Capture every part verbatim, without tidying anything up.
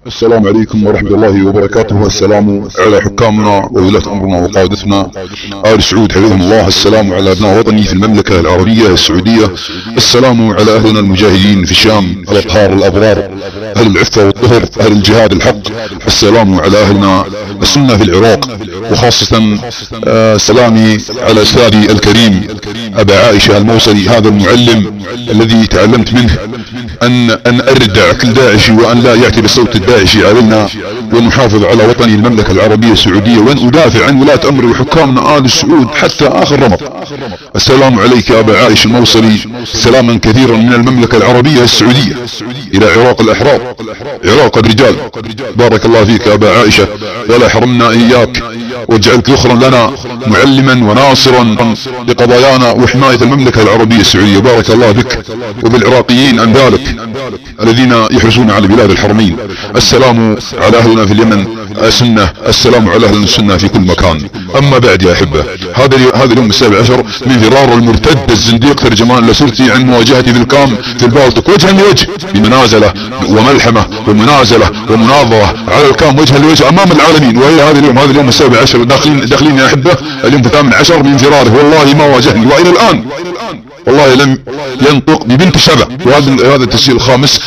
السلام عليكم ورحمة الله وبركاته. السلام على حكامنا وولاة أمرنا وقادتنا آل سعود حفظهم الله. السلام على أبناء وطني في المملكة العربية السعودية. السلام على أهلنا المجاهدين في الشام الأطهار الأبرار، أهل العفة والطهر، أهل الجهاد الحق. السلام على أهلنا السنة في العراق، وخاصة آه سلامي على أستاذي الكريم أبا عائشة الموصلي، هذا المعلم الذي تعلمت منه أن أن أردع كل داعشي وأن لا يعتب الصوت الداعشي علينا، ونحافظ على وطني المملكة العربية السعودية، وأن أدافع عن ولاة أمري وحكامنا آل السعود حتى آخر رمق. السلام عليك يا أبا عائشة الموصلي، سلاما كثيرا من المملكة العربية السعودية إلى عراق الأحرار، عراق الرجال. بارك الله فيك يا أبا عائشة، ولا حرمنا إياك، واجعلك ذخرا لنا معلما وناصرا لقضايانا وحماية المملكة العربية السعودية. بارك الله بك وبالعراقيين عن ذلك الذين يحرسون على بلاد الحرمين. السلام على أهلنا في اليمن السنة، السلام على أهلنا السنة في كل مكان. أما بعد يا أحبة، هذا هذا اليوم السابع عشر من فرار المرتد الزنديق ترجمان لاسورتي عن مواجهتي في الكام في البالطيق وجها لوجه، بمنازلة وملحمة ومنازلة ومناظرة على الكام وجها لوجه أمام العالمين. وهي هذا اليوم هذا اليوم السابع عشر داخلين داخلين يا أحبة اليوم الثامن عشر من فراره، والله ما واجهني وإلى الآن والله لم ينطق ببنت شبع. وهذا هذا التسجيل الخامس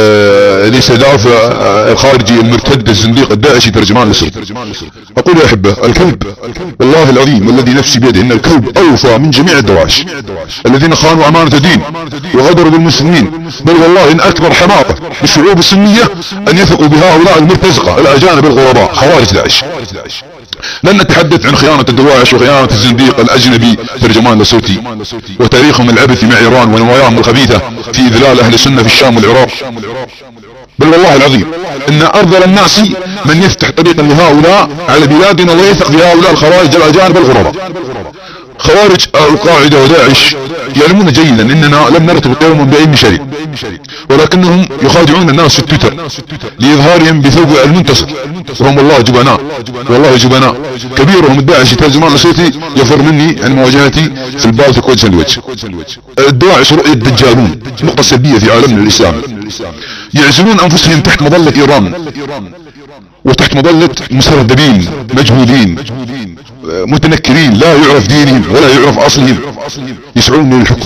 لاستهداف الخارجي المرتد الزنديق الداعشي ترجمان لاسورتي. اقول يا احبه، الكلب والله العظيم والذي نفسي بيده ان الكلب اوفى من جميع الدواعش الذين خانوا امانة الدين وغدروا بالمسلمين، بل والله ان اكبر حماقة بالشعوب السنية ان يثقوا بهؤلاء المرتزقة الاجانب الغرباء خوارج داعش. لن نتحدث عن خيانة الدواعش وخيانة الزنديق الاجنبي ترجمان لاسورتي وتاريخهم العبثي مع ايران ونواياهم الخبيثة في اذلال اهل السنة في الشام والعراق، بل والله العظيم ان ارذل الناس من يفتح طريقا لهؤلاء على بلادنا ويثق بهؤلاء الخوارج الاجانب الغرباء. خوارج القاعدة وداعش يعلمون جيدا اننا لم نرتبط يوما باي شيء، ولكنهم يخادعون الناس في التويتر لاظهارهم بثوب المنتصر، وهم والله جبناء والله جبناء. كبيرهم الداعشي ترجمان لاسورتي يفر مني عن مواجهتي في البالطيق وجها لوجه. الدواعش رؤية دجالون، نقطة سلبية في عالمنا الاسلامي، يعزلون انفسهم تحت مظلة ايران وتحت مظلة مسردبين مجهولين متنكرين لا يعرف دينهم ولا يعرف اصلهم، يسعون للحكم.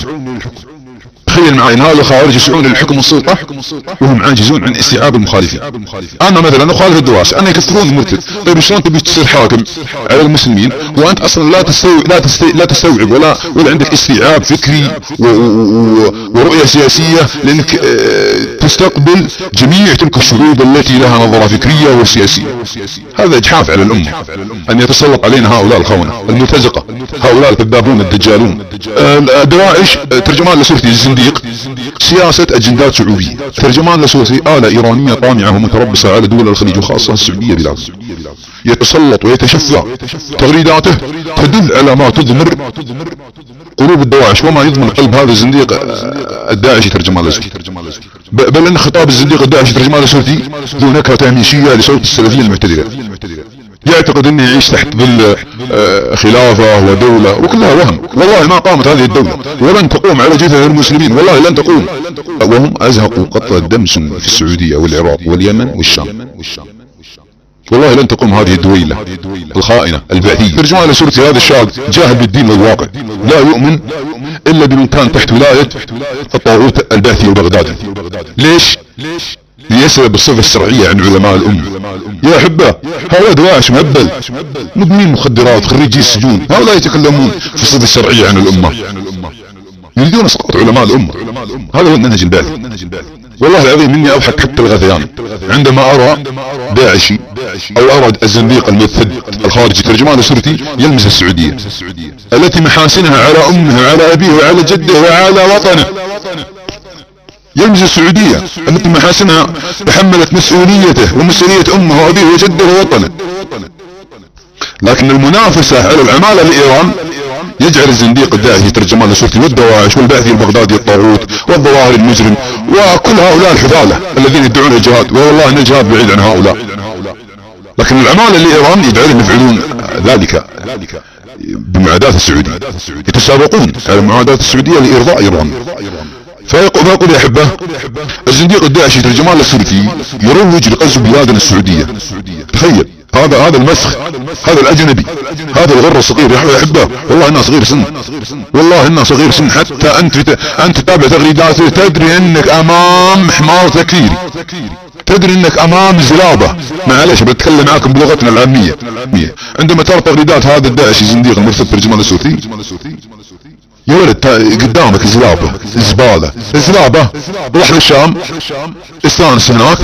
تخيل معي ان هؤلاء الخوارج يسعون للحكم والسلطة وهم عاجزون عن استيعاب المخالفين. انا مثلا اخالف الدواعش، انا يكفرون المرتد. طيب شلون تبي تصير حاكم على المسلمين وانت اصلا لا تستوعب لا, تستي... لا تستوعب ولا ولا عندك استيعاب فكري و... و... ورؤية سياسية لانك اه... تستقبل جميع تلك الشعوب التي لها نظرة فكرية وسياسية. هذا اجحاف على الامة ان يتسلط علينا هؤلاء الخونة المرتزقة، هؤلاء الكذابون الدجالون. الدواعش ترجمان لاسورتي الزنديق سياسة اجندات شعوبية. ترجمان لاسورتي آلة ايرانية طامعة ومتربصة على دول الخليج وخاصة السعودية بلاده، يتسلط ويتشفى. تغريداته تدل على ما تضمر قلوب الدواعش وما يضمن قلب هذا الزنديق الداعشي ترجمان لاسورتي، بل ان خطاب الزنديق الداعشي ترجمان لاسورتي ذو نكهة تهميشية لصوت السلفية المعتدلة. يعتقد انه يعيش تحت ظل خلافة ودولة وكلها وهم. والله ما قامت هذه الدولة ولن تقوم على جثث المسلمين، والله لن تقوم، وهم ازهقوا قطرة دم في السعودية والعراق واليمن والشام. والله لن تقوم هذه الدويلة الخائنة البعثية. ترجمان لاسورتي هذا الشاب جاهل بالدين والواقع، لا يؤمن الا بمن كان تحت ولاية الطاغوت البعثي البغدادي. ليش؟ ليسلب الصفة الشرعية عن علماء الأمة. يا أحبة، هؤلاء دواعش مهبل مدمنين مخدرات خريجي السجون، هؤلاء يتكلمون في الصفة الشرعية عن الأمة، يريدون اسقاط علماء الأمة. هذا هو النهج البعثي. والله العظيم مني أضحك حتى الغثيان عندما أرى داعشي أو أرى الزنديق المرتد الخارجي ترجمان لاسورتي يلمس السعودية التي محاسنها على أمه وعلى أبيه وعلى جده وعلى وطنه، يلمس السعودية التي محاسنها تحملت مسؤوليته ومسؤولية امه وابيه وجده ووطنه. لكن المنافسة على العمالة لإيران يجعل الزنديق الداعشي ترجمان لاسورتي والدواعش والبعثي البغدادي الطاغوت والظواهر المجرم وكل هؤلاء الحفالة الذين يدعون الجهاد، والله ان الجهاد بعيد عن هؤلاء، لكن العمالة لإيران يجعلهم يفعلون ذلك بمعاداة السعودية، يتسابقون على معاداة السعودية لإرضاء إيران. فيقول يا احبه الزنديق الداعشي ترجمان السلفي يروج لغزو بلادنا السعودية. تخيل هذا هذا المسخ، هذا الاجنبي، هذا الغر الصغير يا احبه، والله انه صغير سن، والله انه صغير سن. حتى انت انت تتابع تغريداته تدري انك امام حمار تكفيري، تدري انك امام زلابة. معلش بتكلم معاكم بلغتنا العامية. عندما ترى تغريدات هذا الداعشي زنديق المرتد ترجمان السلفي، يا ولد قدامك زلابة، زبالة، زلابة. روح للشام استانس هناك،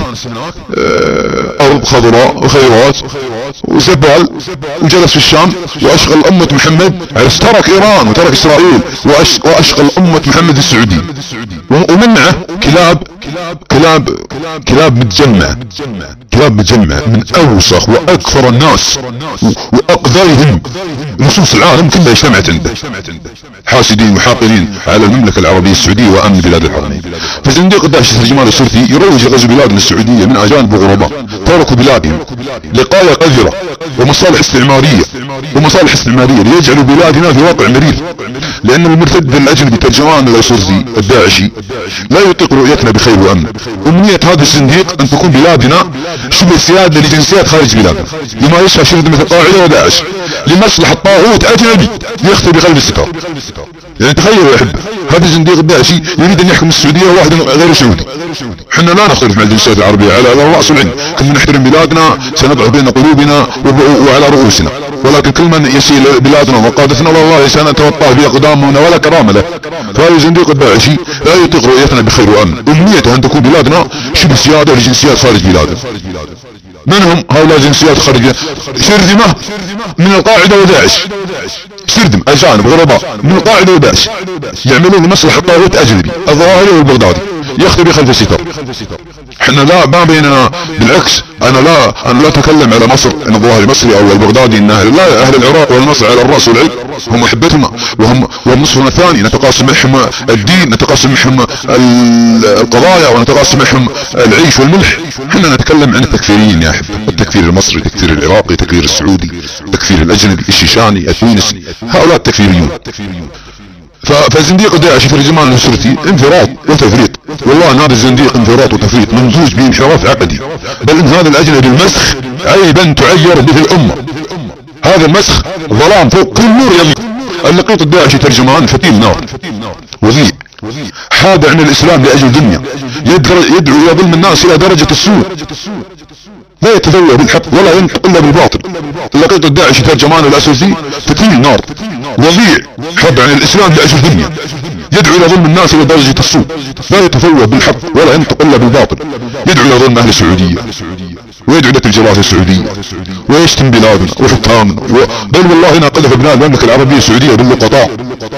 ارض خضراء وخيرات وزبال، وجلس في الشام واشغل امة محمد، ترك ايران وترك اسرائيل واشغل امة محمد السعودي، ومن معه كلاب كلاب كلاب متجمع، كلاب متجمع من اوسخ واكثر الناس واقذرهم نصوص العالم كلها اجتمعت عنده، حاسدين وحاقدين على المملكة العربية السعودية وامن بلاد الحرمين. فزنديق الداعش ترجمان السلفي يروج لغزو بلادنا السعودية من اجانب وغرباء تركوا بلادهم لقاية قذرة ومصالح استعمارية ومصالح استعمارية ليجعلوا بلادنا في واقع مرير. لان المرتد الاجنبي ترجمان السلفي الداعشي لا يطيق رؤيتنا بخير وامن. امنية هذا الزنديق ان تكون بلادنا شبه سيادة لجنسيات خارج بلادنا، لما يشفى شرذمة مثل القاعدة وداعش، لمصلحة طاغوت اجنبي يخطي بقلب الستار. يعني تخيلوا يا احبه هذا الزنديق الداعشي يريد ان يحكم السعودية واحد غير سعودي. احنا لا نختلف مع الجنسيات العربية على الرأس والعين، كلنا نحترم بلادنا، سنضع بين قلوبنا وعلى رؤوسنا، ولكن كل من يسيل بلادنا وقادتنا والله سنتوطأ بأقدامنا ولا كرامة له. فهذا الزنديق الداعشي لا يطيق رؤيتنا بخير وامن. امنيته ان تكون بلادنا شبه سيادة لجنسيات خارج بلاده. من هم هؤلاء الجنسيات الخارجية؟ شرذمة من القاعدة وداعش، سردم اجانب غرباء من القاعدة وداعش يعملون لمصلحة طاغوت اجنبي الظواهري والبغدادي يخطي بخلف الستار. احنا لا ما بيننا، بالعكس انا لا انا لا اتكلم على مصر ان الظواهري مصري او البغدادي انه لا، اهل العراق والمصر على الراس والعين، هم احبتنا وهم وهم نصفنا الثاني، نتقاسم معهم الدين، نتقاسم معهم القضايا، ونتقاسم معهم العيش والملح. احنا نتكلم عن التكفيريين يا احب، التكفير المصري، التكفير العراقي، التكفير السعودي، التكفير الاجنبي، الشيشاني، التونسي، هؤلاء التكفيريون. فالزنديق الداعشي ترجمان السلفي انفراط وتفريط، والله ان هذا الزنديق انفراط وتفريط ممزوج بانحراف عقدي، بل ان هذا الاجنبي المسخ عيبا تعير به الامة. هذا المسخ ظلام فوق كل نور يضيء. اللقيط الداعشي ترجمان فتيل نار وذيء حاد عن الاسلام لاجل دنيا، يدعو الى ظلم الناس الى درجة السوء، لا يتذوق بالحق ولا ينطق الا بالباطل. اللقيط الداعشي ترجمان الاساسي فتيل نار وضيع حاد عن الاسلام لاجل دنيا، يدعو الى ظلم الناس الى درجة السوء، لا يتفوه بالحق ولا ينطق الا بالباطل، يدعو الى ظلم اهل السعودية ويدعو الى الجلاسة السعودية ويشتم بلادنا وحكامنا و... بل والله انا قذف ابناء المملكة العربية السعودية باللقطاء،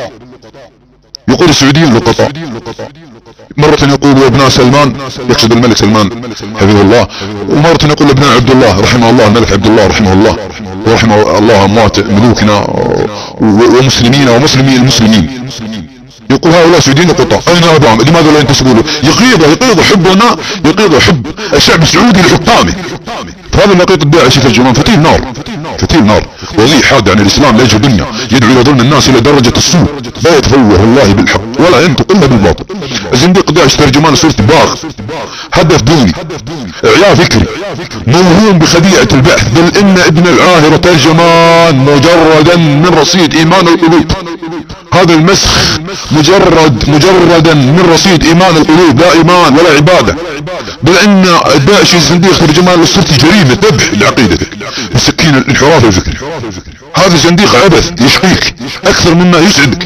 يقول السعوديين لقطاء. مرة يقول ابناء سلمان، يقصد الملك سلمان حفظه الله، ومرة يقول ابناء عبد الله رحمه الله، الملك عبد الله رحمه الله ورحمه الله اموات ملوكنا ومسلمين ومسلمي المسلمين. يقول هؤلاء سعوديين لقطاء، اين اباهم؟ لماذا لا ينتسبوا له؟ يقيض يقيض حبنا، يقيض حب الشعب السعودي لحكامه. فهذا اللقيط الداعشي ترجمان فتيل نار، فتيل نار وضيع حاد عن الاسلام لاجل دنيا، يدعو الى ظلم الناس الى درجة السوء، لا يتفوه والله بالحق ولا ينطق الا بالباطل. الزنديق الداعشي ترجمان سورة باغ، هدف ديني، اعياء فكري، موهوم بخديعة البحث، بل ان ابن العاهرة ترجمان مجردا من رصيد ايمان القلوب. هذا المسخ مجرد مجردا من رصيد ايمان القلوب، لا ايمان ولا عبادة، بل ان الداعشي الزنديق ترجمان للسلطة جريمة ذبح لعقيدتك بسكين الانحراف الفكري. هذا الزنديق عبث يشقيك اكثر مما يسعدك.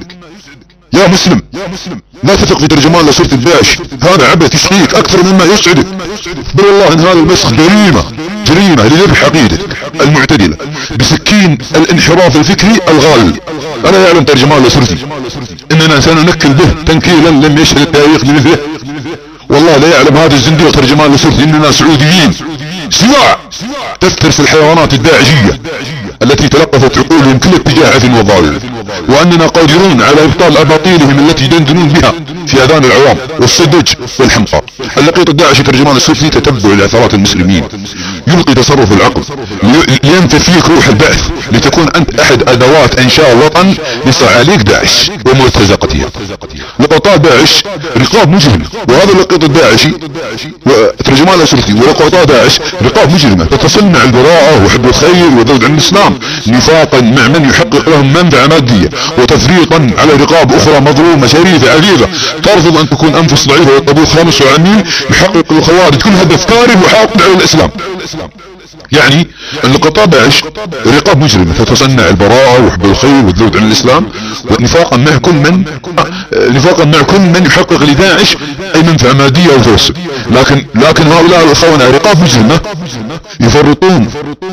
يا مسلم لا تثق في ترجمان لسورة الداعش، هذا عبث يشقيك اكثر مما يسعدك، بل والله ان هذا المسخ جريمة جريمة لذبح عقيدتك المعتدلة بسكين الانحراف الفكري الغال. انا يعلم ترجمان لسورتي اننا سننكل به تنكيلا لم يشهد التاريخ بمثله. والله لا يعلم هذا الزنديق ترجمان لسورتي اننا سعوديين سواع تفترس الحيوانات الداعشية التي تلقفت عقولهم كل اتجاه عفن وضال، واننا قادرون على ابطال اباطيلهم التي يدندنون بها في اذان العوام والسذج والحمقى. اللقيط الداعشي ترجمان السلفي تتبع العثرات المسلمين يلقي تصرف العقل، لينفي فيك روح البعث، لتكون انت احد ادوات انشاء الوطن لصراع عليك داعش ومرتزقتها. لقطاء داعش رقاب مجرمة، وهذا اللقيط الداعشي وترجمان الاسرتي ولقطاء داعش رقاب مجرمة تتصنع البراءة وحب الخير والذود عن الاسلام نفاقا مع من يحقق لهم منفعة مادية، وتفريطا على رقاب اخرى مظلومة شريفة عزيزة ترفض ان تكون انفس ضعيفة والطبوخ خامس وعميل يحقق الخوارج كل هدف كاره وحاقد على الاسلام. يعني اللقطاء داعش رقاب مجرمة تتصنع البراءة وحب الخير والذود عن الاسلام ونفاقا مع كل من نفاقا مع كل من يحقق لداعش اي منفعة مادية او توسع. لكن لكن هؤلاء الاخوان رقاب مجرمة يفرطون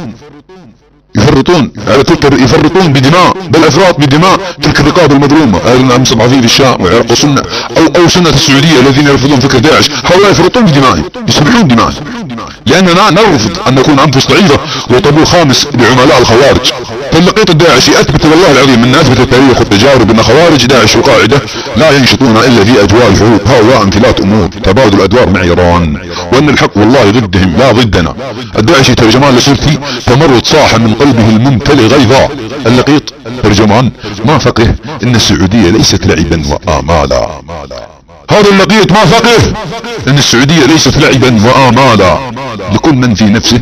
يفرطون على تلك يفرطون بدماء بل افراط بدماء تلك الرقاب المظلومة المستضعفين في الشام وعراق وسنة او او سنة السعودية الذين يرفضون فكر داعش. هؤلاء يفرطون بدمائهم يسبحون دمائهم، لاننا نرفض ان نكون انفس ضعيفة وطابو خامس لعملاء الخوارج. فاللقيط الداعشي اثبت والله العظيم من اثبت التاريخ والتجارب ان خوارج داعش والقاعدة لا ينشطون الا في اجواء الحروب. هؤلاء امثلات امور تبادل ادوار مع ايران، وان الحق والله ضدهم لا ضدنا. الداعشي ترجمان لسرتي تمرد صاح من قلبه الممتلئ غيظا. اللقيط ترجمان ما فقه ان السعودية ليست لعبا وامالا. هذا اللقيط ما فقه ان السعودية ليست لعبا وامالا لكل من في نفسه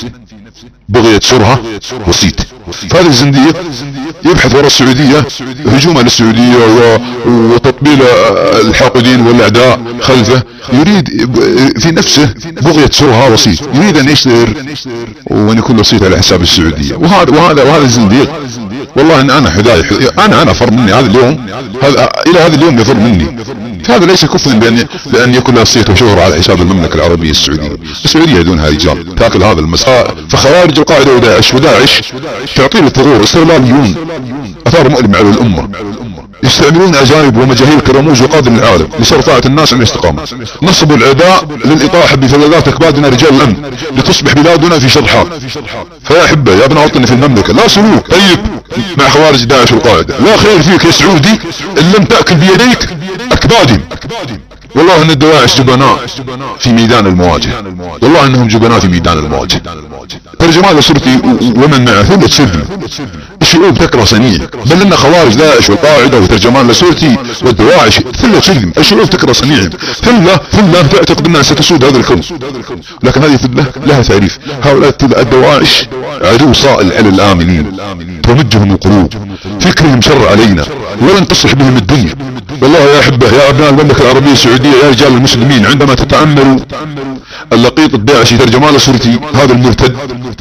بغية شرها وسيت. فهذا الزنديق يبحث وراء السعودية هجوما للسعودية وتطبيل الحاقدين والاعداء خلفه، يريد في نفسه بغية شرها وسيط، يريد ان يشتهر وان يكون وسيط على حساب السعودية. وهذا وهذا وهذا الزنديق والله ان انا حذاي انا انا فر مني هذا اليوم، هذا الى هذا اليوم يفر مني. هذا ليس كفرا بان بان يكون له صيت وشهرة على حساب المملكة العربية السعودية. السعودية دونها رجال تاكل هذا المساء. فخوارج القاعدة وداعش وداعش تعطي الثغور استغلاليون اثار مؤلم على الامة، يستعملون اجانب ومجاهيل كرموز وقادم العالم لسرطاعة الناس عن الاستقامة. نصبوا العداء للاطاحة بفلذات اكبادنا رجال الامن لتصبح بلادنا في شر حال. فيا احبة يا ابن وطني في المملكة لا سلوك طيب مع خوارج داعش والقاعدة، لا خير فيك يا سعودي ان لم تأكل بيديك اكبادهم. والله ان الدواعش جبناء في ميدان المواجهة، والله انهم جبناء في ميدان المواجهة. ترجمان لسرتي ومن معه ثلة سلم الشعوب تكره صنيع، بل ان خوارج داعش والقاعدة وترجمان لسرتي والدواعش ثلة سلم الشعوب تكره صنيعهم. ثلة ثلة تعتقد انها ستسود هذا الكون، لكن هذه ثلة لها تعريف. هؤلاء الدواعش عدو صائل على الامنين تمجهم القلوب، فكرهم شر علينا ولن تصلح بهم الدنيا. والله يا احبه يا ابناء المملكة العربية السعودية يا رجال المسلمين، عندما تتأملوا اللقيط الداعشي ترجمان لسرتي هذا المرتد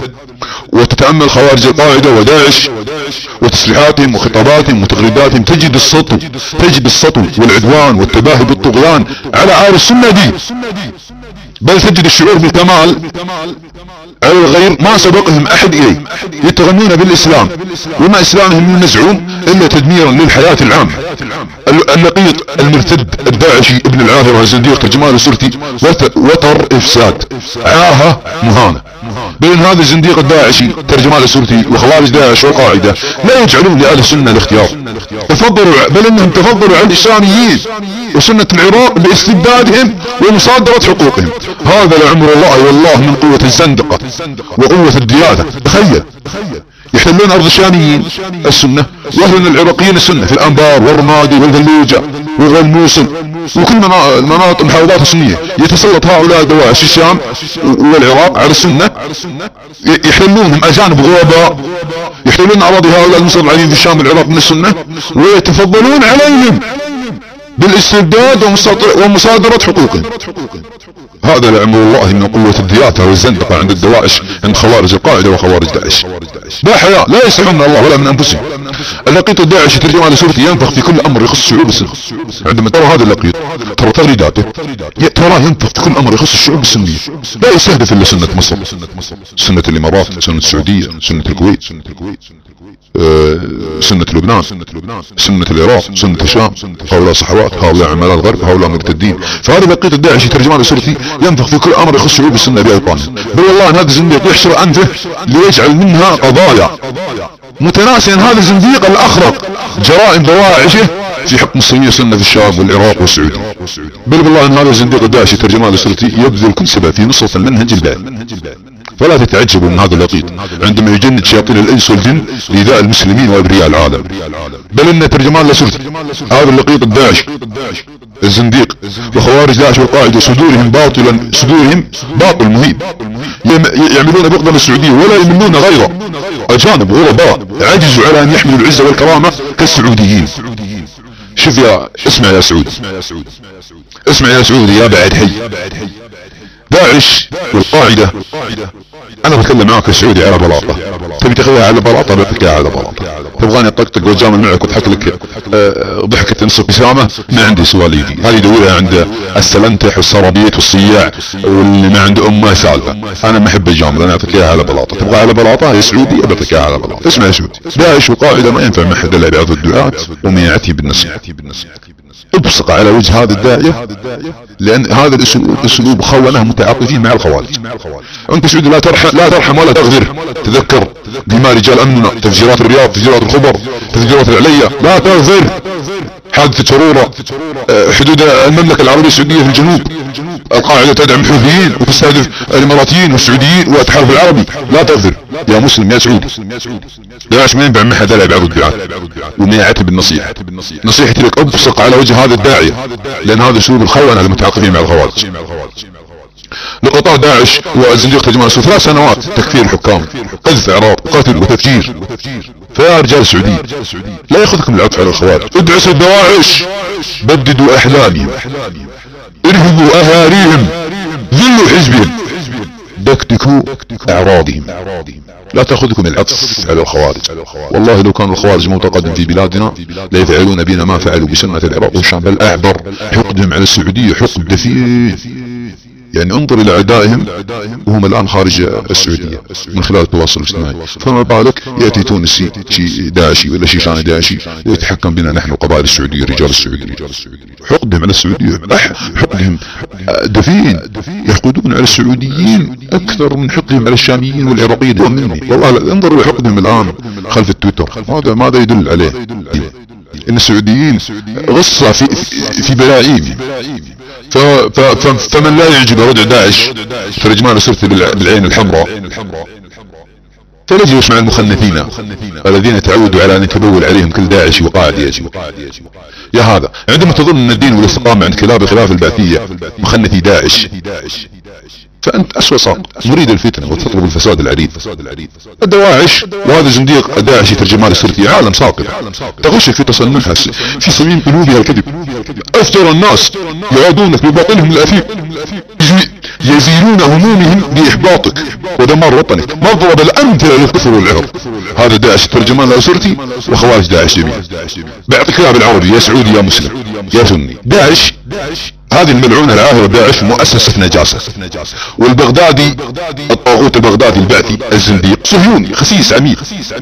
وتتأمل خوارج القاعدة وداعش وتسليحاتهم وخطاباتهم وتغريداتهم، تجد السطو تجد السطو والعدوان والتباهي بالطغيان على عار السنة دي، بل تجد الشعور بالكمال على الغير ما سبقهم احد اليه. يتغنون بالاسلام وما اسلامهم ينزعون الا تدميرا للحياة العامة. اللقيط المرتد الداعشي ابن العاهرة الزنديق ترجمان لسرتي وتر افساد عاهة مهانة. بين هذا الزنديق الداعشي ترجمان لسرتي وخوارج داعش والقاعدة لا يجعلون لأهل السنة الاختيار، تفضلوا بل انهم تفضلوا على الاسلاميين وسنة العراق باستبدادهم ومصادرة حقوقهم. هذا لعمر الله والله من قوة الزندقة وقوة الديادة. تخيل يحتلون ارض الشاميين السنة واهلنا العراقيين السنة في الانبار والرمادي والفلوجة والموصل وكل المناطق المحافظات السنية. يتسلط هؤلاء دواعش الشام والعراق على السنة، يحتلونهم اجانب غرباء، يحتلون اراضي هؤلاء المستضعفين في الشام والعراق من السنة ويتفضلون عليهم بالاستبداد ومصادرة حقوقهم. هذا لعمر الله من قوة الدياتة والزندقة عند الدواعش عند خوارج القاعدة وخوارج داعش. لا حياء لا يستحون من الله ولا من انفسهم. اللقيط الداعشي ترجمان لسرتي ينفخ في كل امر يخص الشعوب السنة. عندما ترى هذا اللقيط ترى تغريداته ترى ينفخ في كل امر يخص الشعوب السنية، لا يستهدف الا سنة مصر، سنة الامارات، سنة السعودية، سنة الكويت، أه سنة لبنان، سنة العراق، سنة الشام. هؤلاء صحوات، هؤلاء عملاء الغرب، هؤلاء مرتدين. فهذا لقيط الداعشي ترجمان لسرتي ينفخ في كل امر يخص شعوب السنة بايقانه. بل والله ان هذا الزنديق يحشر انفه ليجعل منها قضايا متناسيا هذا الزنديق الاخرق جرائم دواعشه في حق مصرية سنة في الشام والعراق والسعودية. بل والله ان هذا الزنديق الداعشي ترجمان لسرتي يبذل كل سبب في نصرة المنهج الباقي. فلا تتعجبوا من هذا اللقيط عندما يجند شياطين الانس والجن لإيذاء المسلمين وابرياء العالم. بل ان ترجمان لاسلتي هذا اللقيط الداعش الزنديق وخوارج داعش والقاعدة صدورهم باطلا صدورهم باطل مهيب، يعملون بغضا للسعودية ولا يمنون غيره. اجانب غرباء عجزوا على ان يحملوا العزة والكرامة كالسعوديين. شوف يا اسمع يا سعود، اسمع يا سعودي يا بعد حي. داعش والقاعدة انا بتكلم معك السعودي على بلاطة، تبي تاخذها على بلاطة بتحكيها على بلاطة، تبغاني اطقطق واتجامل معك واضحك لك أه ضحكة نصف ابتسامة، ما عندي سواليدي، هذه يدورها عند السلنتح والسرابيت والصياع واللي ما عنده امه سالفة. انا ما احب الجامل، انا اعطيك اياها على بلاطة، تبغى على بلاطة يا سعودي بعطيك اياها على بلاطة. اسمع يا سعودي، داعش والقاعدة ما ينفع محد الا بعض الدعاة وميعته بالنصيحة. ابصق على وجه هذا الداعية لان هذا الاسلوب اسلوب خونة متعاطفين مع الخوارج. انت سعودي لا ترحم لا ترحم ولا تغفر. تذكر دماء رجال امننا، تفجيرات الرياض، تفجيرات الخبر، تفجيرات العليا، لا تغفر. حادثة شرورة، حدود المملكة العربية السعودية في الجنوب، القاعدة تدعم الحوثيين وتستهدف الاماراتيين والسعوديين والتحالف العربي، لا تغفر يا مسلم يا سعودي. داعش ما ينفع محد لا بعض الدعاة وما يعتب النصيحة. نصيحتي لك ابصق على وجه هذا الداعية لان هذا اسلوب الخونة المتعاطفين مع الخوارج. لقطاء داعش والزنديق ترجمان ثلاث سنوات تكفير الحكام، قذف اعراض، قتل وتفجير. فيا رجال سعودي لا ياخذكم العطف على الخوارج، ادعسوا الدواعش، بددوا احلامهم، ارهبوا اهاليهم، ذلوا حزبهم، دكدكوا اعراضهم. لا تاخذكم العطف على الخوارج. والله لو كان الخوارج متقدم في بلادنا لا يفعلون بنا ما فعلوا بسنة العراق والشام، بل اعبر. حقدهم على السعودية حقد دفين. يعني انظر الى اعدائهم وهم الان خارج السعودية من خلال التواصل الاجتماعي، فما بالك يأتي تونسي شي داعشي ولا شيشاني داعشي ويتحكم بنا نحن قبائل السعودية رجال السعودية. حقدهم على السعودية حقدهم دفين، يحقدون على السعوديين اكثر من حقدهم على الشاميين والعراقيين. مني والله انظر الى حقدهم الان خلف التويتر. هذا ماذا يدل عليه؟ ان السعوديين غصة في في بلاعيم. ف ف ف فمن لا يعجب ردع داعش ترجمان صرت بالعين الحمراء فليجلس مع المخنثين الذين تعودوا على ان يتبول عليهم كل داعش وقاعد يجب. يا هذا عندما تظن ان الدين والاستقامة عند كلاب خلاف البعثية مخنثي داعش فانت اسوأ ساق مريد الفتنة وتطلب الفساد العريض. الدواعش وهذا زنديق داعشي ترجمان السرتي عالم ساقط تغشك في تصنعها في صميم قلوبها الكذب. افتر الناس يعادونك بباطلهم الاثيم، يزيلون همومهم باحباطك ودمار وطنك. مضرب الامثله للكفر والعرض. هذا داعش ترجمان السرتي وخوارج داعش جميعا. بعطيك اياها بالعربي يا سعودي يا مسلم يا سني. داعش هذه الملعونة العاهرة داعش مؤسسة نجاسة، والبغدادي الطاغوت البغدادي البعثي الزنديق صهيوني خسيس عميق،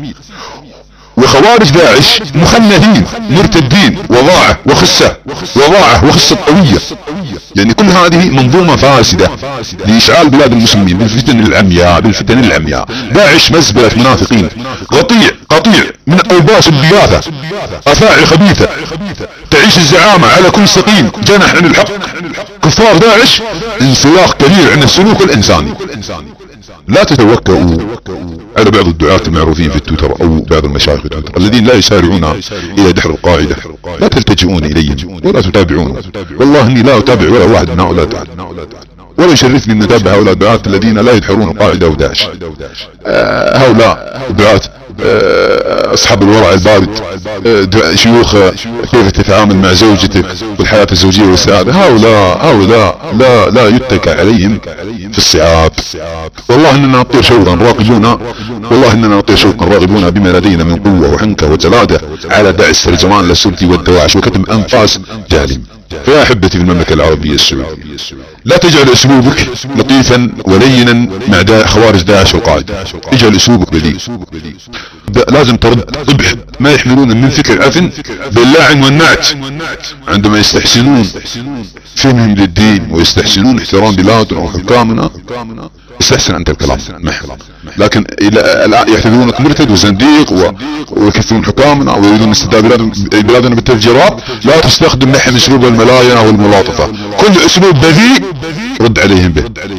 وخوارج داعش مخنثين مرتدين وضاعة وخسة وضاعة وخسة قوية. يعني كل هذه منظومة فاسدة لإشعال بلاد المسلمين بالفتن العمياء بالفتن العمياء. داعش مزبلة منافقين، قطيع قطيع من ألباس البياثة، أفاعي خبيثة تعيش الزعامة على كل سقيم، جنح عن الحق. كفار داعش انسلاخ كبير عن السلوك الإنساني. لا تتوكلوا على بعض الدعاة المعروفين في التويتر او بعض المشايخ في التويتر الذين لا يسارعون الى دحر القاعدة. لا تلتجئون اليهم ولا تتابعون. والله اني لا اتابع ولا واحد من هؤلاء ولا يشرفني ان اتابع هؤلاء الدعاة الذين لا يدحرون القاعدة وداعش. آه هؤلاء الدعاة آه اصحاب الورع البارد، آه شيوخ كيف تتعامل مع زوجتك والحياة الزوجية والسعادة. هؤلاء هؤلاء لا لا يتكى عليهم في الصعاب. والله اننا نطير شوقا راغبون والله اننا نطير شوقا راغبون بما لدينا من قوة وحنكة وجلادة على داعش ترجمان للسلطي والدواعش وكتم انفاس جاهلين. فيا احبتي في المملكة العربية السعودية لا تجعل اسلوبك لطيفا ولينا مع دا خوارج داعش والقاعدة. اجعل اسلوبك بليل. لازم ترد قبح ما يحملون من فكر عفن باللاعن والنعت عندما يستحسنون فهمهم للدين ويستحسنون احترام بلادنا وحكامنا. استحسن انت الكلام محل، لكن يحتذونك مرتد وزنديق ويكفرون حكامنا ويريدون استبداد بلادنا بالتفجيرات. لا تستخدم نحن اسلوب الملاينة والملاطفة. كل اسلوب بذيء رد عليهم به.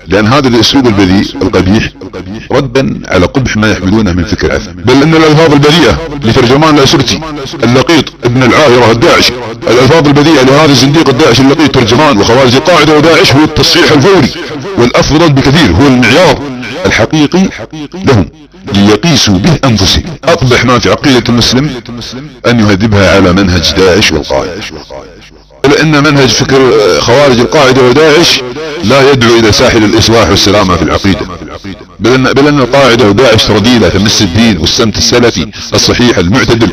لان هذا الاسلوب البذيء القبيح ردا على قبح ما يحملونه من فكر عثم، بل ان الالفاظ البذيئة لترجمان الاسرتي اللقيط ابن العاهرة الداعش، الالفاظ البذيئة لهذا الزنديق الداعش اللقيط ترجمان وخوارج القاعدة وداعش هو التصحيح الفوري والافضل بكثير، هو المعيار الحقيقي لهم ليقيسوا به انفسهم. اقبح ما في عقيدة المسلم ان يهذبها على منهج داعش والقاعدة، لان منهج فكر خوارج القاعدة وداعش لا يدعو الى ساحل الاصلاح والسلامة في العقيدة، بل ان, بل أن القاعدة وداعش رذيلة تمس الدين والسمت السلفي الصحيح المعتدل.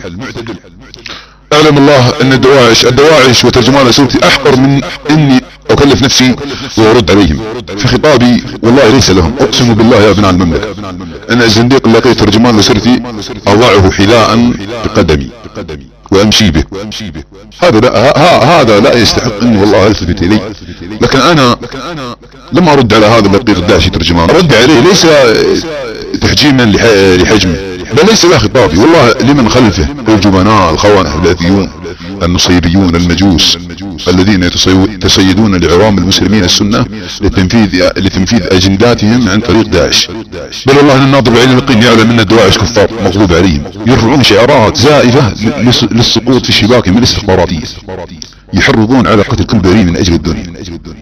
اعلم الله ان الدواعش الدواعش وترجمان الاسرتي احقر من اني اكلف نفسي وارد عليهم في خطابي، والله ليس لهم. اقسم بالله يا ابناء المملكة ان الزنديق اللقيط ترجمان الاسرتي اضعه حذاء بقدمي وامشي به. هذا لا هذا لا يستحق اني والله التفت اليه، لكن انا لما ارد على هذا اللقيط الداعشي ترجمان ارد عليه ليس تحجيما لحجمه، بل ليس له خطابي والله لمن خلفه الجبناء الخونة الباذيون النصيريون المجوس الذين يتصيدون لعوام المسلمين السنة لتنفيذ لتنفيذ اجنداتهم عن طريق داعش. بل والله ان الناظر بعين اليقين يعلم ان الدواعش كفار مغضوب عليهم، يرفعون شعارات زائفة للسقوط في شباكهم الاستخباراتية، يحرضون على قتل كل بريء من اجل الدنيا.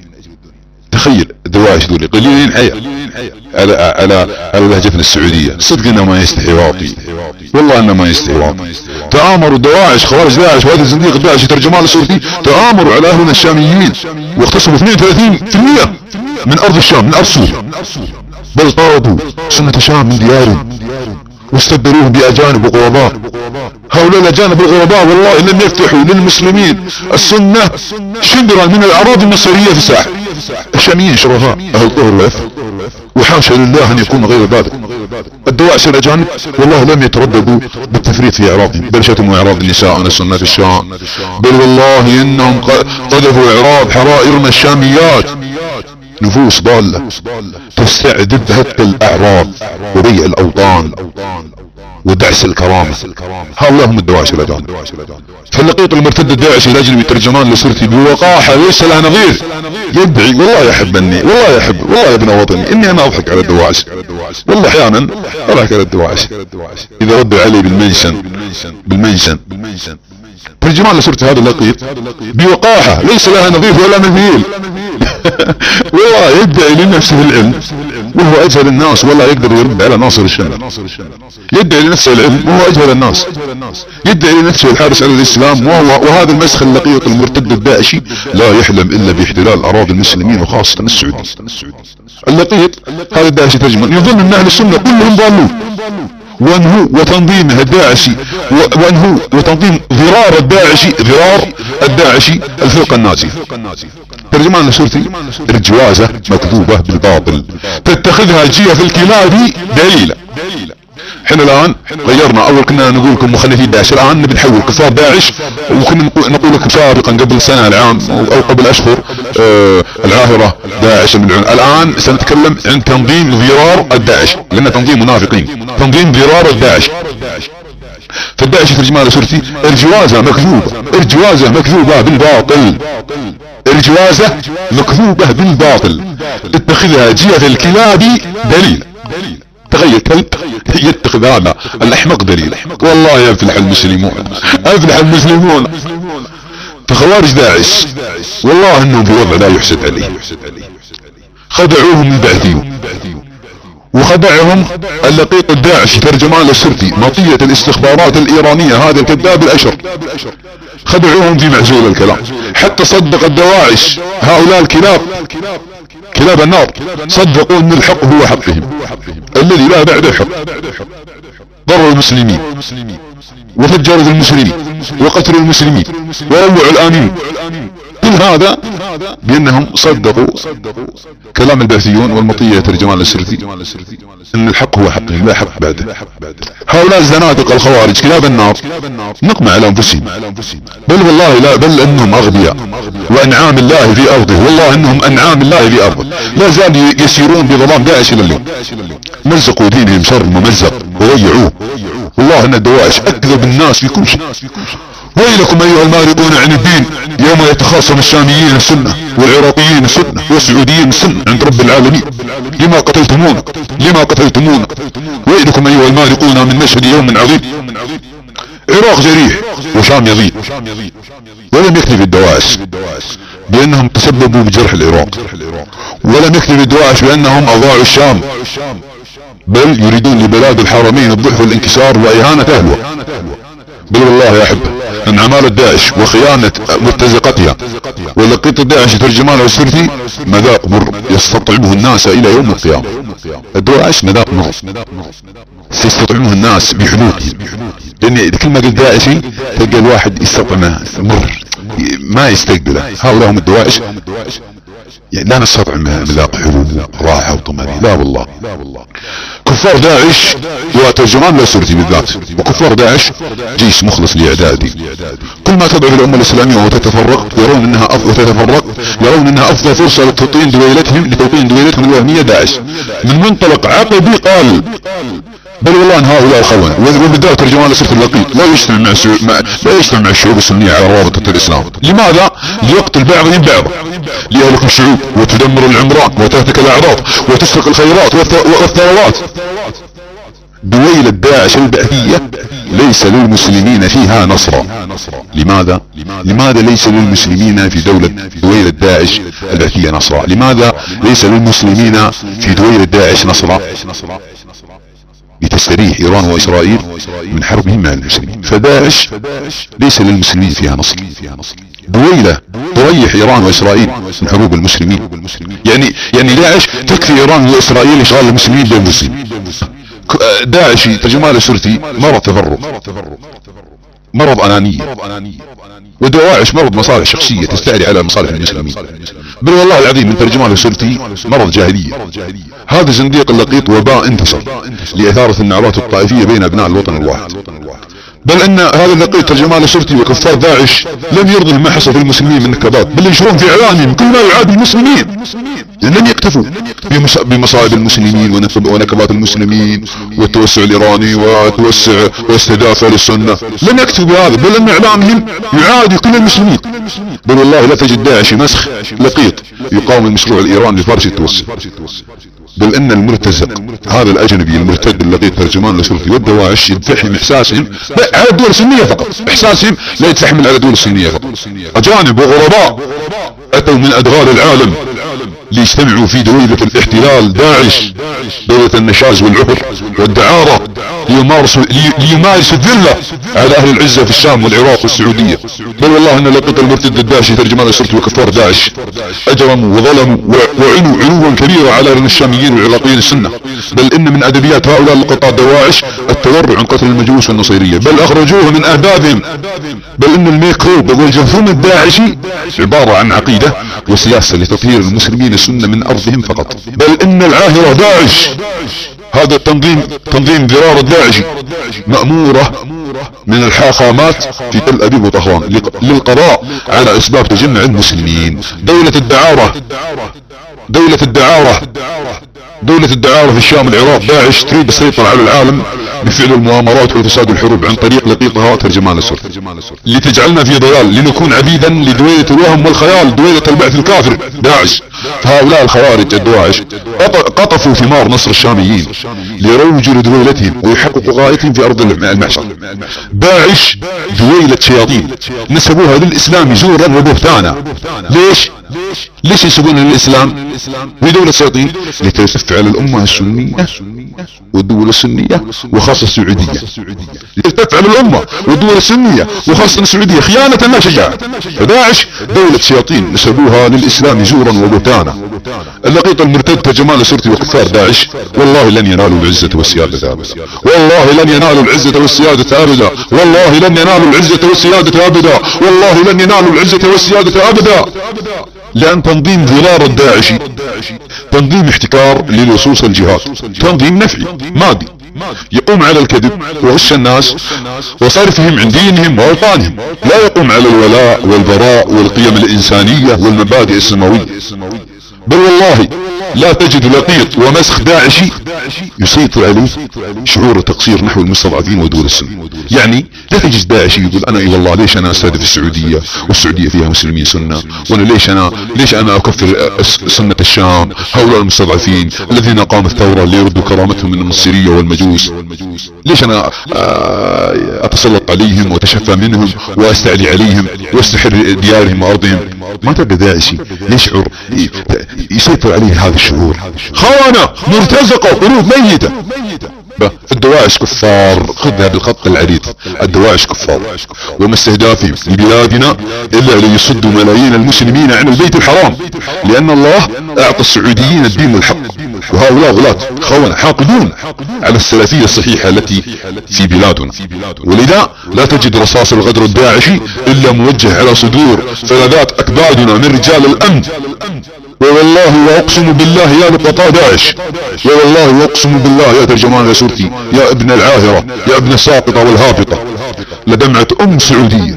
تخيل الدواعش دول قليلين حياة على على على لهجتنا السعودية، صدق انه ما يستحي واطي، والله انه ما يستحي واطي. تآمروا الدواعش خوارج داعش وهذا الزنديق الداعشي ترجمان الاسرتي تآمروا على اهلنا الشاميين واغتصبوا اثنين وثلاثين بالمئة من ارض الشام من ارض سوريا، بل طردوا سنة شام من ديارهم واستبدلوهم باجانب وغرباء. هؤلاء الاجانب والغرباء والله لم يفتحوا للمسلمين السنة شبرا من الاراضي المصرية في الساحل. الشاميين شرفاء اهل طهر وعفة، وحاشا لله ان يكون غير ذلك. الدواعش الاجانب والله لم يترددوا بالتفريط في اعراضهم، بل شتموا اعراض النساء والسنة في الشام، بل والله انهم قذفوا اعراض حرائرنا الشاميات. نفوس ضالة تستعدد هتك الاعراض وبيع الاوطان ودعس الكرامة. هؤلاء هم الدواعش الاجانب. فاللقيط المرتد الداعشي الاجنبي ترجمان الاسرتي بوقاحة ليس لها نظير يدعي، والله يحبني والله يحب والله يا ابن وطني اني انا اضحك على الدواعش، والله احيانا اضحك على الدواعش اذا ردوا علي بالمنشن بالمنشن ترجمان الاسرتي هذا اللقيط بوقاحة ليس لها نظير ولا مثيل. والله يدعي لنفسه العلم وهو اجهل الناس، والله يقدر يرد على ناصر الشمال. يدعي لنفسه العلم وهو اجهل الناس، يدعي لنفسه الحارس على الاسلام، وهو وهذا المسخ اللقيط المرتد الداعشي لا يحلم الا باحتلال اراضي المسلمين وخاصة السعودية. اللقيط هذا الداعشي ترجمان يظن ان اهل السنة كلهم ضالون، وانه وتنظيمه الداعشي وانه وتنظيم ضرار الداعشي ضرار الداعشي الفرقة النازية. ترجمان الاسرتي رجوازة مكذوبة بالباطل تتخذها جية في الكلاب دليلة. احنا الان غيرنا، اول كنا نقول لكم مخلفي داعش، الان نبي نحول كفار داعش، وكنا نقول لكم سابقا قبل سنة العام او قبل اشهر آه العاهرة داعش الملعون. الان سنتكلم عن تنظيم ضرار الداعش، لان تنظيم منافقين، تنظيم ضرار الداعش. فالداعش ترجمان الاسرتي ارجوازة مكذوبة ارجوازة مكذوبة بالباطل ارجوازة مكذوبة بالباطل اتخذها جية الكلاب دليل. تخيل كلب يتخذ هذا الاحمق دليل. والله يفلح المسلمون افلح المسلمون. فخوارج داعش والله انهم في وضع لا يحسد عليه، خدعوهم البعثيون وخدعهم اللقيط الداعشي ترجمان الاسرتي مطية الاستخبارات الايرانية هذا الكذاب الاشر، خدعوهم في معزول الكلام حتى صدق الدواعش هؤلاء الكلاب كلاب النار، صدقوا ان الحق هو حقهم الذي لا بعده حق. ضروا المسلمين وفجروا المسلمين وقتلوا المسلمين وروعوا الامنين، كل هذا بانهم صدقوا كلام البعثيون والمطية ترجمان الاسرتي ان الحق هو حقهم لا حق بعده. هؤلاء الزنادقة الخوارج كلاب النار نقمة على انفسهم، بل والله لا بل انهم اغبياء وانعام الله في ارضه، والله انهم انعام الله في ارضه، لا زالوا يسيرون بظلام داعش الى اليوم، مزقوا دينهم شر ممزق وضيعوه. والله ان الدواعش اكذب الناس في كل شيء، ويلكم ايها المارقون عن الدين يوم يتخاصم الشاميين السنة والعراقيين السنة والسعوديين السنة عند رب العالمين. لما قتلتمونا لما قتلتمونا ويلكم ايها المارقون من مشهد يوم عظيم. عراق جريح وشام يضيء. ولم يكتفي الدواعش بانهم تسببوا بجرح العراق، ولم يكتفي الدواعش بانهم اضاعوا الشام، بل يريدون لبلاد الحرمين الضعف والانكسار واهانة اهلها. بل والله يا احبه ان عمالة داعش وخيانة مرتزقتها ولقيط داعش ترجمان السرتي مذاق مر يستطعمه الناس الى يوم القيامة. الدواعش مذاق مر سيستطعمه الناس بحلوله، لان كل ما قلت داعشي تلقى الواحد يستطعمه مر ما يستقبله. هؤلاء هم الدواعش، يعني لا نستطعم مذاق حلو راحة وطمأنينة، لا والله. كفار داعش وترجمان السرتي بالذات وكفار داعش جيش مخلص لاعدادي. كل ما تضعف الامة الاسلامية وتتفرق يرون انها افضل وتتفرق يرون انها افضل فرصة لتوطين دويلتهم لتوطين دويلتهم الوهمية داعش من منطلق عقدي قال. بل والله ان هؤلاء الخونة وبالذات ترجمان السرتي اللقيط لا يجتمع مع سو... ما... لا يجتمع مع الشعوب السنية على رابطة الاسلام. لماذا؟ ليقتل بعضهم بعضا، ليهلك الشعوب وتدمر العمران وتهتك الاعراض وتسرق الخيرات والثروات. دويلة داعش البعثية ليس للمسلمين فيها نصرا. لماذا؟ لماذا ليس للمسلمين في دولة دويلة داعش البعثية نصرا؟ لماذا ليس للمسلمين في دويلة داعش نصرا؟ لتستريح ايران واسرائيل من حربهم مع المسلمين. فداعش ليس للمسلمين فيها نصر. دويلة تريح ايران واسرائيل من حروب المسلمين. يعني يعني داعش تكفي ايران واسرائيل اشغال المسلمين بالمسلمين. داعش ترجمان السرتي مرض تفرق، مرض انانية، ودواعش مرض مصالح شخصية تستعلي على مصالح المسلمين. بل والله العظيم من ترجمان السرتي مرض جاهلية. هذا الزنديق اللقيط وباء انتصر لإثارة النعرات الطائفية بين ابناء الوطن الواحد. بل ان هذا اللقيط ترجمان السرتي وكفار داعش لم يرضوا ما حصل في المسلمين من نكبات، بل ينشرون في اعلامهم كل ما يعادي المسلمين. يعني لم يكتفوا بمصائب المسلمين ونكبات المسلمين والتوسع الايراني وتوسع واستهدافه للسنة، لم يكتفوا بهذا، بل ان اعلامهم يعادي كل المسلمين. بل والله لا تجد داعش مسخ لقيط يقاوم المشروع الايراني لفرش التوسع. بل ان المرتزق هذا الاجنبي المرتد اللقيط ترجمان السرتي والدواعش يدفعهم احساسهم على الدول السنية فقط، احساسهم لا يتحمل على الدول السنية فقط. اجانب وغرباء اتوا من ادغال العالم ليجتمعوا في دويلة الاحتلال داعش، دولة النشاز والعبر والدعارة، ليمارسوا ليمارسوا الذلة على اهل العزة في الشام والعراق والسعودية. بل والله ان لقيط المرتد الداعشي ترجمان السرتي وكفار داعش اجرموا وظلموا وعنوا علوا كبيرا على الشاميين والعراقيين السنة. بل ان من ادبيات هؤلاء اللقطاء دواعش التورع عن قتل المجوس والنصيرية، بل اخرجوه من اهدافهم. بل ان الميكروب والجرثوم الداعشي عبارة عن عقيدة وسياسة لتطهير المسلمين السنة من ارضهم فقط. بل ان العاهرة داعش هذا التنظيم تنظيم ذرار الداعشي مأمورة من الحاخامات في تل ابيب وطهران للقضاء على اسباب تجمع المسلمين. دولة الدعارة دولة الدعارة دولة الدعارة في الشام والعراق داعش تريد السيطرة على العالم بفعل المؤامرات وفساد الحروب عن طريق لقيطها ترجمان السرتي لتجعلنا في ضلال لنكون عبيدا لدويلة الوهم والخيال، دويلة البعث الكافر داعش. فهؤلاء الخوارج الدواعش قطفوا ثمار نصر الشاميين ليروجوا لدويلتهم ويحققوا غايتهم في ارض المحشر. داعش دويلة شياطين نسبوها للاسلام زورا وبهتانا. ليش ليش ينسبونها للاسلام ودولة شياطين؟ لتلتف على الامة السنية والدول السنية وخاصة السعودية، لتلتف على الامة والدول السنية وخاصة السعودية خيانة لا شجاعة. فداعش دولة شياطين نسبوها للاسلام زورا وبهتانا. اللقيط المرتد ترجمان السرتي وكفار داعش والله لن ينالوا العزة والسيادة ابدا، والله لن ينالوا العزة والسيادة ابدا، والله لن ينالوا العزة والسيادة ابدا، والله لن ينالوا العزة والسيادة ابدا. لان تنظيم ذرار الداعشي تنظيم احتكار للصوص الجهاد، تنظيم نفعي مادي يقوم على الكذب وغش الناس وصرفهم عن دينهم واوطانهم، لا يقوم على الولاء والبراء والقيم الانسانية والمبادئ السماوية. بل والله لا تجد لقيط ومسخ داعشي يسيطر عليه شعور التقصير نحو المستضعفين ودول السنة. يعني لا تجد داعشي يقول انا اي والله ليش انا استهدف السعودية والسعودية فيها مسلمين سنة، وانا ليش انا ليش انا اكفر سنة الشام، هؤلاء المستضعفين الذين قامت ثورة ليردوا كرامتهم من النصيرية والمجوس، ليش انا اتسلط عليهم واتشفى منهم واستعلي عليهم واستحر ديارهم وارضهم؟ ما تلقى داعشي يشعر يسيطر عليه هذا الشعور. خونة مرتزقة قلوب ميتة. الدواعش كفار، خذها بالخط العريض، الدواعش كفار، وما استهدافهم لبلادنا الا ليصدوا ملايين المسلمين عن البيت الحرام، لان الله اعطى السعوديين الدين الحق، وهؤلاء غلاة خونة حاقدون على السلفية الصحيحة التي في بلادنا. ولذا لا تجد رصاص الغدر الداعشي الا موجه على صدور فلذات اكبادنا من رجال الامن. ووالله واقسم بالله يا لقطاء داعش، ووالله واقسم بالله يا ترجمان يا سورتي يا ابن العاهرة يا ابن الساقطة والهابطة، لدمعة ام سعودية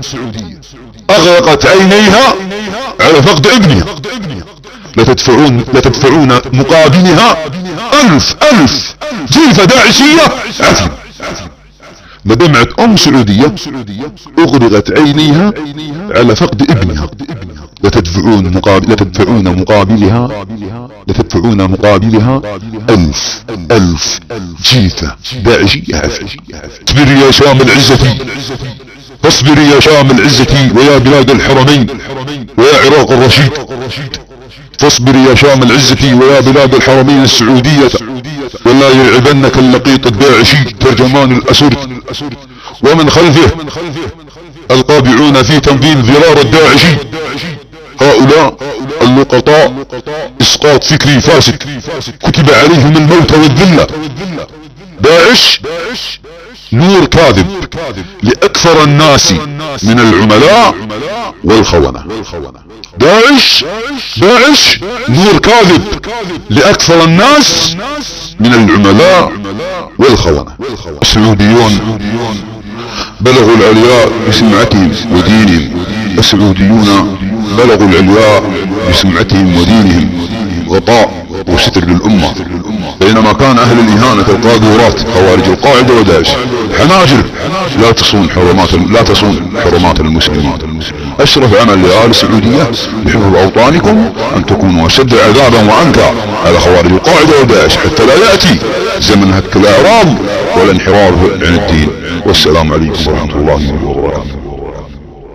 اغرقت عينيها على فقد ابنها، لتدفعون لتدفعون مقابلها الف الف جيفة داعشية عفن. لدمعة ام سعودية اغرقت عينيها على فقد ابنها، لتدفعون مقابل لتدفعون مقابلها لتدفعون مقابلها الف الف جيفة داعشية عفن. اصبر يا شام العزة، اصبر يا شام العزة ويا بلاد الحرمين ويا عراق الرشيد، فاصبر يا شام العزة ويا بلاد الحرمين السعودية، ولا يلعبنك اللقيط الداعشي ترجمان الاسود ومن خلفه القابعون في تنظيم ضرار الداعشي. هؤلاء اللقطاء اسقاط فكري فاسد كتب عليهم الموت والذلة. داعش نور كاذب لأكثر الناس من العملاء والخونة. داعش داعش نور كاذب لأكثر الناس من العملاء والخونة. السعوديون بلغوا العلياء بسمعتهم ودينهم، السعوديون بلغوا العلياء بسمعتهم ودينهم غطاء وستر للأمة، بينما كان أهل الإهانة القاذورات خوارج القاعدة وداعش حناجر لا تصون حرمات لا تصون حرمات المسلمين. أشرف عمل لآل السعودية بحفظ أوطانكم أن تكونوا أشد عذابا وأنكى على خوارج القاعدة وداعش حتى لا يأتي زمن هك الأعراض والانحراف عن الدين. والسلام عليكم ورحمة الله وبركاته.